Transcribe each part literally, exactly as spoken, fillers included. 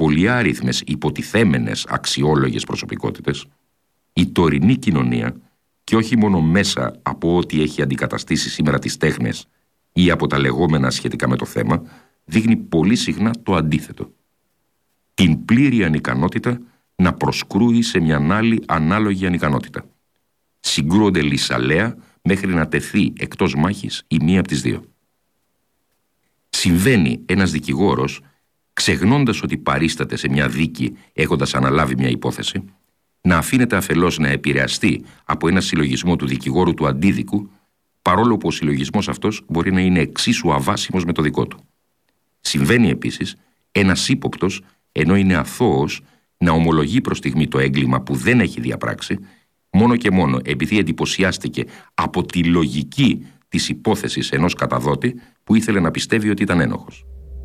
πολυάριθμες υποτιθέμενες αξιόλογες προσωπικότητες, η τωρινή κοινωνία, και όχι μόνο μέσα από ό,τι έχει αντικαταστήσει σήμερα τις τέχνες ή από τα λεγόμενα σχετικά με το θέμα, δείχνει πολύ συχνά το αντίθετο. Την πλήρη ανικανότητα να προσκρούει σε μια άλλη ανάλογη ανικανότητα. Συγκρούονται λυσαλέα μέχρι να τεθεί εκτός μάχης η μία από τις δύο. Συμβαίνει ένας δικηγόρος, ξεχνώντας ότι παρίσταται σε μια δίκη έχοντας αναλάβει μια υπόθεση, να αφήνεται αφελώς να επηρεαστεί από ένα συλλογισμό του δικηγόρου του αντίδικου, παρόλο που ο συλλογισμός αυτός μπορεί να είναι εξίσου αβάσιμος με το δικό του. Συμβαίνει επίσης ένας ύποπτος, ενώ είναι αθώος, να ομολογεί προς στιγμή το έγκλημα που δεν έχει διαπράξει, μόνο και μόνο επειδή εντυπωσιάστηκε από τη λογική της υπόθεσης ενός καταδότη που ήθελε να πιστεύει ότι ήταν ένοχος.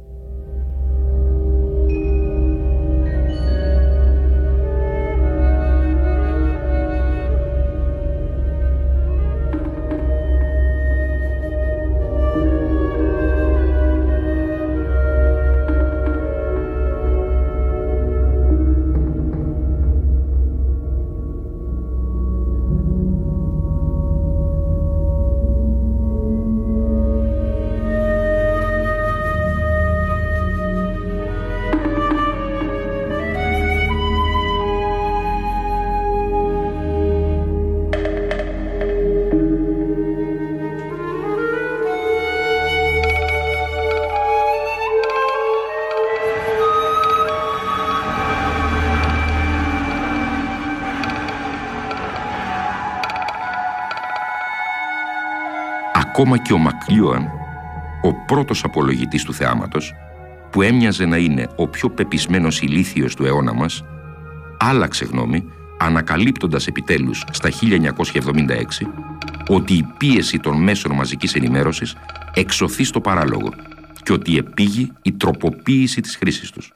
Ακόμα και ο Μακλιούαν, ο πρώτος απολογητής του θεάματος, που έμοιαζε να είναι ο πιο πεπισμένος ηλίθιος του αιώνα μας, άλλαξε γνώμη, ανακαλύπτοντας επιτέλους στα χίλια εννιακόσια εβδομήντα έξι ότι η πίεση των μέσων μαζικής ενημέρωσης εξωθεί στο παράλογο και ότι επήγει η τροποποίηση της χρήσης τους.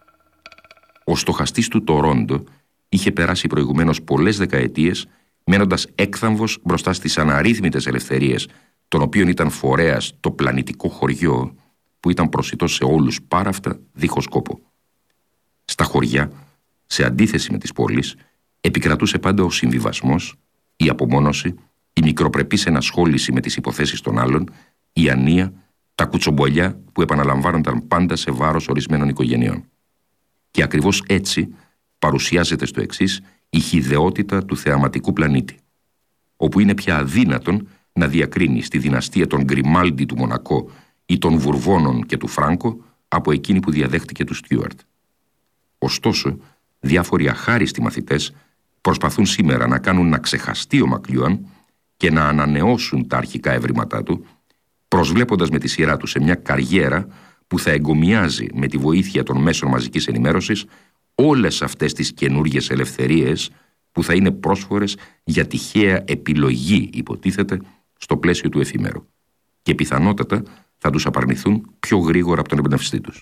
Ο στοχαστής του Τορόντο είχε περάσει προηγουμένως πολλές δεκαετίες μένοντας έκθαμβος μπροστά στις αναρρύθμιτες ελευθερίες των οποίων ήταν φορέας το πλανητικό χωριό που ήταν προσιτό σε όλους πάρα αυτά δίχως κόπο. Στα χωριά, σε αντίθεση με τις πόλεις, επικρατούσε πάντα ο συμβιβασμός, η απομόνωση, η μικροπρεπής ενασχόληση με τις υποθέσεις των άλλων, η ανία, τα κουτσομπολιά που επαναλαμβάνονταν πάντα σε βάρος ορισμένων οικογενειών. Και ακριβώς έτσι παρουσιάζεται στο εξής η χυδαιότητα του θεαματικού πλανήτη, όπου είναι πια αδύνατον να διακρίνει στη δυναστεία των Γκριμάλντι του Μονακό ή των Βουρβώνων και του Φράνκο από εκείνη που διαδέχτηκε του Στιούαρτ. Ωστόσο, διάφοροι αχάριστοι μαθητές προσπαθούν σήμερα να κάνουν να ξεχαστεί ο Μακλιούαν και να ανανεώσουν τα αρχικά ευρήματά του, προσβλέποντας με τη σειρά του σε μια καριέρα που θα εγκομιάζει με τη βοήθεια των μέσων μαζικής ενημέρωσης όλες αυτές τις καινούργιες ελευθερίες που θα είναι πρόσφορες για τυχαία επιλογή, υποτίθεται, στο πλαίσιο του εφήμερου και πιθανότατα θα τους απαρνηθούν πιο γρήγορα από τον εμπνευστή τους.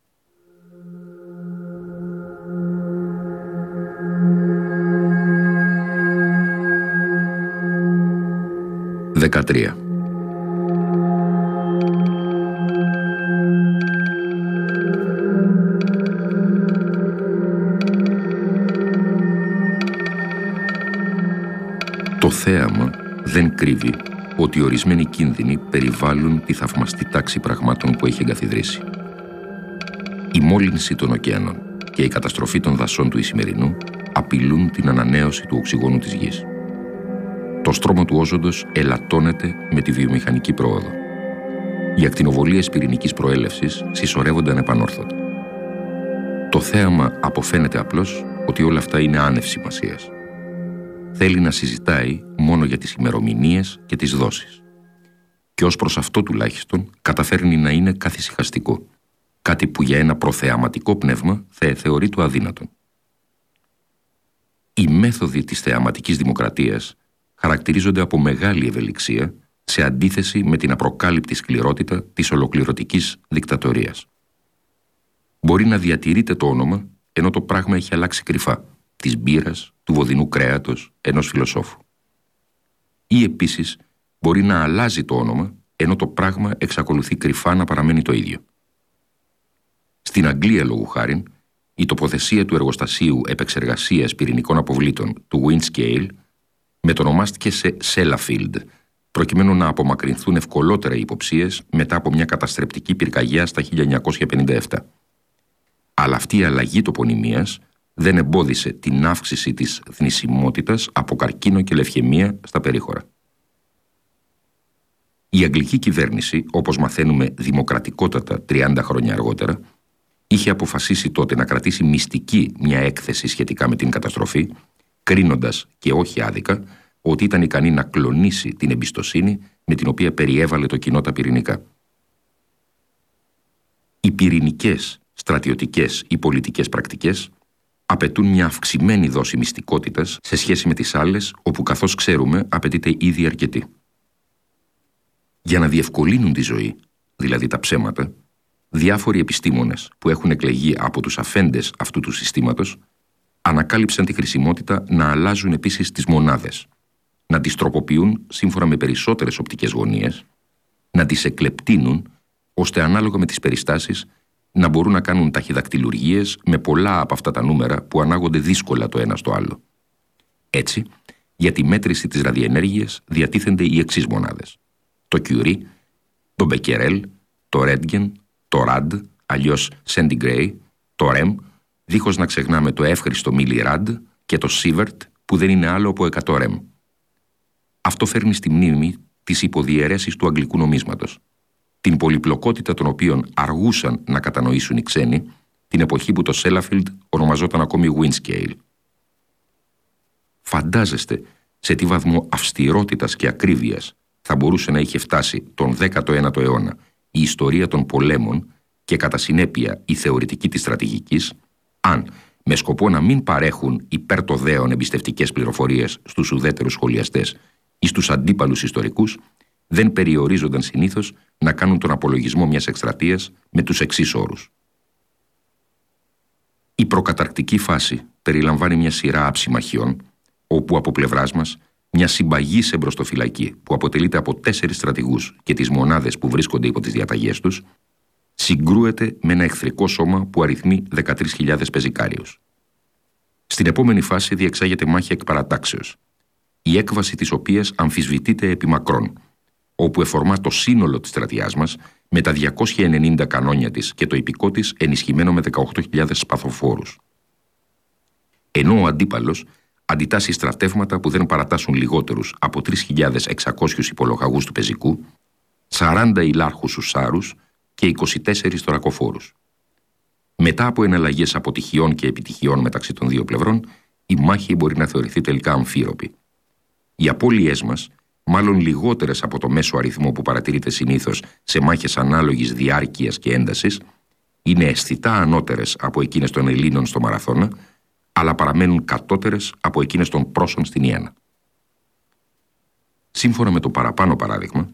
δεκατρία. Το θέαμα δεν κρύβει ότι ορισμένοι κίνδυνοι περιβάλλουν τη θαυμαστή τάξη πραγμάτων που έχει εγκαθιδρύσει. Η μόλυνση των ωκεανών και η καταστροφή των δασών του Ισημερινού απειλούν την ανανέωση του οξυγόνου της γης. Το στρώμα του όζοντος ελαττώνεται με τη βιομηχανική πρόοδο. Οι ακτινοβολίες πυρηνικής προέλευσης συσσωρεύονται επανόρθωτα. Το θέαμα αποφαίνεται απλώς ότι όλα αυτά είναι άνευ σημασίας. Θέλει να συζητάει μόνο για τις ημερομηνίες και τις δόσεις. Και ως προς αυτό τουλάχιστον καταφέρνει να είναι καθησυχαστικό, κάτι που για ένα προθεαματικό πνεύμα θα θεωρεί το αδύνατον. Οι μέθοδοι της θεαματικής δημοκρατίας χαρακτηρίζονται από μεγάλη ευελιξία σε αντίθεση με την απροκάλυπτη σκληρότητα της ολοκληρωτικής δικτατορίας. Μπορεί να διατηρείται το όνομα ενώ το πράγμα έχει αλλάξει κρυφά, της μπύρας, του βοδινού κρέατος ενός φιλοσόφου. Ή επίσης μπορεί να αλλάζει το όνομα ενώ το πράγμα εξακολουθεί κρυφά να παραμένει το ίδιο. Στην Αγγλία, λόγου χάριν, η τοποθεσία του εργοστασίου επεξεργασίας πυρηνικών αποβλήτων του Windscale μετονομάστηκε σε Sellafield, προκειμένου να απομακρυνθούν ευκολότερα οι υποψίες μετά από μια καταστρεπτική πυρκαγιά στα χίλια εννιακόσια πενήντα επτά. Αλλά αυτή η αλλαγή τοπονυμίας δεν εμπόδισε την αύξηση της θνησιμότητας από καρκίνο και λευχαιμία στα περίχωρα. Η αγγλική κυβέρνηση, όπως μαθαίνουμε δημοκρατικότατα τριάντα χρόνια αργότερα, είχε αποφασίσει τότε να κρατήσει μυστική μια έκθεση σχετικά με την καταστροφή, κρίνοντας και όχι άδικα ότι ήταν ικανή να κλονίσει την εμπιστοσύνη με την οποία περιέβαλε το κοινό τα πυρηνικά. Οι πυρηνικές, στρατιωτικές ή πολιτικές πρακτικές απαιτούν μια αυξημένη δόση μυστικότητας σε σχέση με τις άλλες, όπου καθώς ξέρουμε απαιτείται ήδη αρκετή. Για να διευκολύνουν τη ζωή, δηλαδή τα ψέματα, διάφοροι επιστήμονες που έχουν εκλεγεί από τους αφέντες αυτού του συστήματος ανακάλυψαν τη χρησιμότητα να αλλάζουν επίσης τις μονάδες, να τις τροποποιούν σύμφωνα με περισσότερες οπτικές γωνίες, να τις εκλεπτύνουν, ώστε ανάλογα με τις περιστάσεις να μπορούν να κάνουν ταχυδακτηλουργίες με πολλά από αυτά τα νούμερα που ανάγονται δύσκολα το ένα στο άλλο. Έτσι, για τη μέτρηση της ραδιενέργειας διατίθενται οι εξής μονάδες: το Curie, το Becquerel, το Röntgen, το Rad, αλλιώς Centigrade, το Rem, δίχως να ξεχνάμε το εύχριστο Millirad και το Sievert, που δεν είναι άλλο από εκατό Rem. Αυτό φέρνει στη μνήμη τις υποδιαιρέσεις του αγγλικού νομίσματος, την πολυπλοκότητα των οποίων αργούσαν να κατανοήσουν οι ξένοι την εποχή που το Sellafield ονομαζόταν ακόμη Windscale. Φαντάζεστε σε τι βαθμό αυστηρότητας και ακρίβειας θα μπορούσε να είχε φτάσει τον δέκατο ένατο αιώνα η ιστορία των πολέμων και κατά συνέπεια η θεωρητική της στρατηγικής, αν με σκοπό να μην παρέχουν υπέρ το δέον εμπιστευτικές πληροφορίες στους ουδέτερους σχολιαστές ή στους αντίπαλους ιστορικούς, δεν περιορίζονταν συνήθως να κάνουν τον απολογισμό μιας εκστρατείας με τους εξής όρους. Η προκαταρκτική φάση περιλαμβάνει μια σειρά αψημαχιών, όπου από πλευράς μας μια συμπαγής εμπροστοφυλακή που αποτελείται από τέσσερις στρατηγούς και τις μονάδες που βρίσκονται υπό τις διαταγές τους, συγκρούεται με ένα εχθρικό σώμα που αριθμεί δεκατρείς χιλιάδες πεζικάριους. Στην επόμενη φάση διεξάγεται μάχη εκ παρατάξεως, η έκβαση της οποίας αμφισβητείται επί μακρόν, όπου εφορμά το σύνολο της στρατιάς μας με τα διακόσια ενενήντα κανόνια της και το ιππικό της ενισχυμένο με δεκαοκτώ χιλιάδες σπαθοφόρους. Ενώ ο αντίπαλος αντιτάσσει στρατεύματα που δεν παρατάσσουν λιγότερους από τρεις χιλιάδες εξακόσιους υπολογαγούς του πεζικού, σαράντα ηλάρχους ουσάρους και είκοσι τέσσερις θωρακοφόρους. Μετά από εναλλαγές αποτυχιών και επιτυχιών μεταξύ των δύο πλευρών, η μάχη μπορεί να θεωρηθεί τελικά αμφίροπη. Οι απώλειές μας, μάλλον λιγότερες από το μέσο αριθμό που παρατηρείται συνήθως σε μάχες ανάλογης διάρκειας και έντασης, είναι αισθητά ανώτερες από εκείνες των Ελλήνων στο Μαραθώνα, αλλά παραμένουν κατώτερες από εκείνες των Πρόσων στην Ιένα. Σύμφωνα με το παραπάνω παράδειγμα,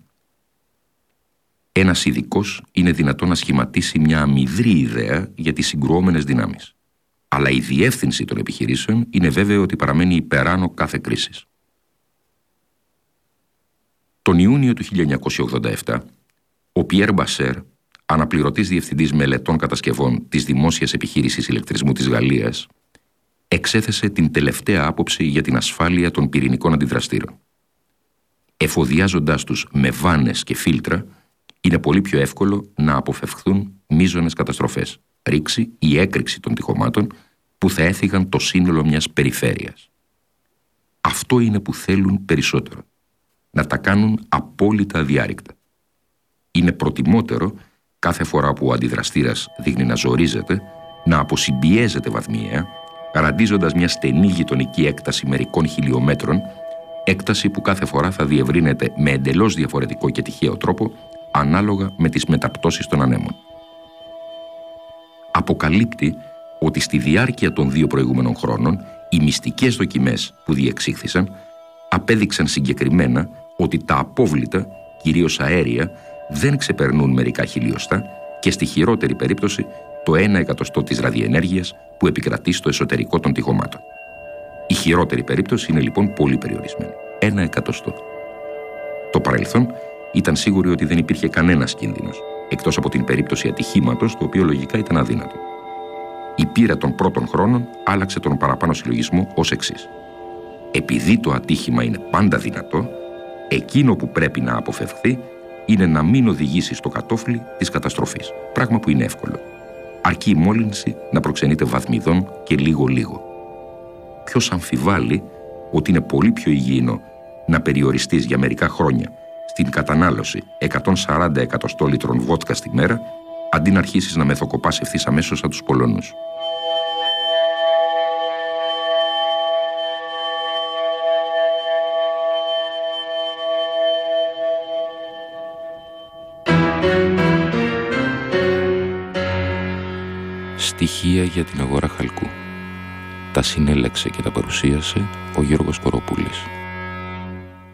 ένας ειδικός είναι δυνατό να σχηματίσει μια αμυδρή ιδέα για τις συγκρουόμενες δυνάμεις. Αλλά η διεύθυνση των επιχειρήσεων είναι βέβαιο ότι παραμένει υπεράνω κάθε κρίσης. Τον Ιούνιο του χίλια εννιακόσια ογδόντα επτά, ο Πιέρ Μπασέρ, αναπληρωτής διευθυντής μελετών κατασκευών της Δημόσιας Επιχείρησης Ηλεκτρισμού της Γαλλίας, εξέθεσε την τελευταία άποψη για την ασφάλεια των πυρηνικών αντιδραστήρων. Εφοδιάζοντάς τους με βάνες και φίλτρα, είναι πολύ πιο εύκολο να αποφευχθούν μείζονες καταστροφές, ρήξη ή έκρηξη των τυχωμάτων που θα έφυγαν το σύνολο μιας περιφέρειας. Αυτό είναι που θέλουν περισσότερο, να τα κάνουν απόλυτα αδιάρρηκτα. Είναι προτιμότερο κάθε φορά που ο αντιδραστήρας δείχνει να ζορίζεται, να αποσυμπιέζεται βαθμιαία, ραντίζοντας μια στενή γειτονική έκταση μερικών χιλιόμετρων, έκταση που κάθε φορά θα διευρύνεται με εντελώς διαφορετικό και τυχαίο τρόπο, ανάλογα με τις μεταπτώσεις των ανέμων. Αποκαλύπτει ότι στη διάρκεια των δύο προηγούμενων χρόνων οι μυστικές δοκιμές που διεξήχθησαν απέδειξαν συγκεκριμένα ότι τα απόβλητα, κυρίως αέρια, δεν ξεπερνούν μερικά χιλιοστά και στη χειρότερη περίπτωση το ένα εκατοστό της ραδιενέργειας που επικρατεί στο εσωτερικό των τυχωμάτων. Η χειρότερη περίπτωση είναι λοιπόν πολύ περιορισμένη. Ένα εκατοστό. Το παρελθόν ήταν σίγουροι ότι δεν υπήρχε κανένας κίνδυνος, εκτός από την περίπτωση ατυχήματος, το οποίο λογικά ήταν αδύνατο. Η πείρα των πρώτων χρόνων άλλαξε τον παραπάνω συλλογισμό ως εξής. Επειδή το ατύχημα είναι πάντα δυνατό, εκείνο που πρέπει να αποφευχθεί είναι να μην οδηγήσει στο κατόφλι της καταστροφής, πράγμα που είναι εύκολο. Αρκεί η μόλυνση να προξενείται βαθμιδών και λίγο-λίγο. Ποιος αμφιβάλλει ότι είναι πολύ πιο υγιεινό να περιοριστείς για μερικά χρόνια στην κατανάλωση εκατόν σαράντα εκατοστόλιτρων βότκα στη μέρα, αντί να αρχίσεις να μεθοκοπάς ευθύς αμέσως σαν τους Πολωνούς. Στοιχεία για την αγορά χαλκού. Τα συνέλεξε και τα παρουσίασε ο Γιώργος Κοροπούλης.